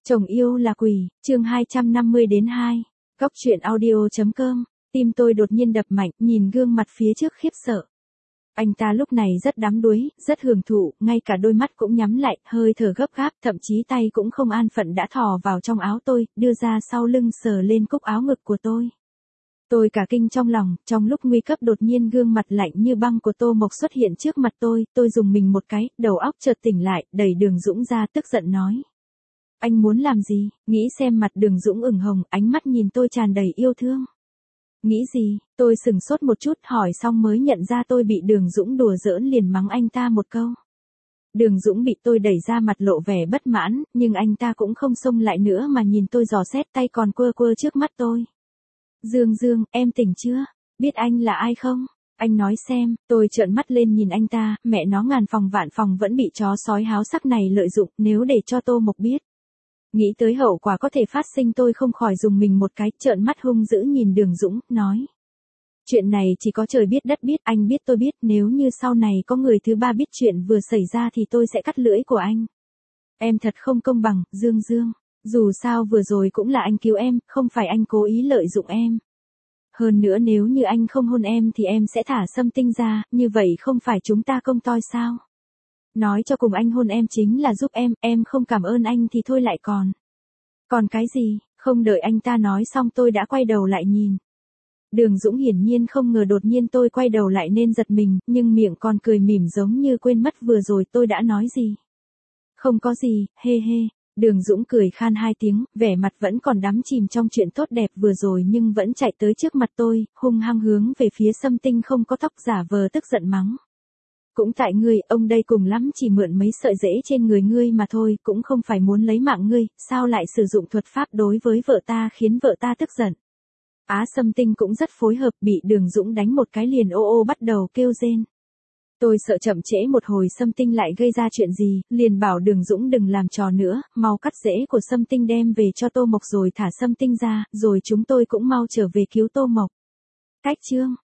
Chồng yêu là quỷ, chương 250-2. Góc truyện audio.com. Tim tôi đột nhiên đập mạnh, nhìn gương mặt phía trước khiếp sợ. Anh ta lúc này rất đắm đuối, rất hưởng thụ, ngay cả đôi mắt cũng nhắm lại, hơi thở gấp gáp, thậm chí tay cũng không an phận đã thò vào trong áo tôi, đưa ra sau lưng sờ lên cúc áo ngực của tôi. Tôi cả kinh trong lòng, trong lúc nguy cấp đột nhiên gương mặt lạnh như băng của Tô Mộc xuất hiện trước mặt tôi dùng mình một cái, đầu óc chợt tỉnh lại, đẩy Đường Dũng ra tức giận nói. Anh muốn làm gì? Nghĩ xem mặt Đường Dũng ửng hồng, ánh mắt nhìn tôi tràn đầy yêu thương. Nghĩ gì? Tôi sừng sốt một chút hỏi xong mới nhận ra tôi bị Đường Dũng đùa giỡn liền mắng anh ta một câu. Đường Dũng bị tôi đẩy ra mặt lộ vẻ bất mãn, nhưng anh ta cũng không xông lại nữa mà nhìn tôi dò xét tay còn quơ quơ trước mắt tôi. Dương, em tỉnh chưa? Biết anh là ai không? Anh nói xem, tôi trợn mắt lên nhìn anh ta, mẹ nó ngàn phòng vạn phòng vẫn bị chó sói háo sắc này lợi dụng, nếu để cho Tô Mộc biết. Nghĩ tới hậu quả có thể phát sinh tôi không khỏi dùng mình một cái, trợn mắt hung dữ nhìn Đường Dũng, nói. Chuyện này chỉ có trời biết đất biết, anh biết tôi biết, nếu như sau này có người thứ ba biết chuyện vừa xảy ra thì tôi sẽ cắt lưỡi của anh. Em thật không công bằng, Dương. Dù sao vừa rồi cũng là anh cứu em, không phải anh cố ý lợi dụng em. Hơn nữa nếu như anh không hôn em thì em sẽ thả Sâm Tinh ra, như vậy không phải chúng ta công toi sao? Nói cho cùng anh hôn em chính là giúp em không cảm ơn anh thì thôi lại còn. Còn cái gì? Không đợi anh ta nói xong tôi đã quay đầu lại nhìn. Đường Dũng hiển nhiên không ngờ đột nhiên tôi quay đầu lại nên giật mình, nhưng miệng còn cười mỉm giống như quên mất vừa rồi tôi đã nói gì. Không có gì, hê. Đường Dũng cười khan hai tiếng, vẻ mặt vẫn còn đắm chìm trong chuyện tốt đẹp vừa rồi nhưng vẫn chạy tới trước mặt tôi, hung hăng hướng về phía Sâm Tinh không có tóc giả vờ tức giận mắng. Cũng tại ngươi, ông đây cùng lắm chỉ mượn mấy sợi rễ trên người ngươi mà thôi, cũng không phải muốn lấy mạng ngươi, sao lại sử dụng thuật pháp đối với vợ ta khiến vợ ta tức giận. Sâm Tinh cũng rất phối hợp, bị Đường Dũng đánh một cái liền ô bắt đầu kêu rên. Tôi sợ chậm trễ một hồi Sâm Tinh lại gây ra chuyện gì, liền bảo Đường Dũng đừng làm trò nữa, mau cắt rễ của Sâm Tinh đem về cho Tô Mộc rồi thả Sâm Tinh ra, rồi chúng tôi cũng mau trở về cứu Tô Mộc. Cách chương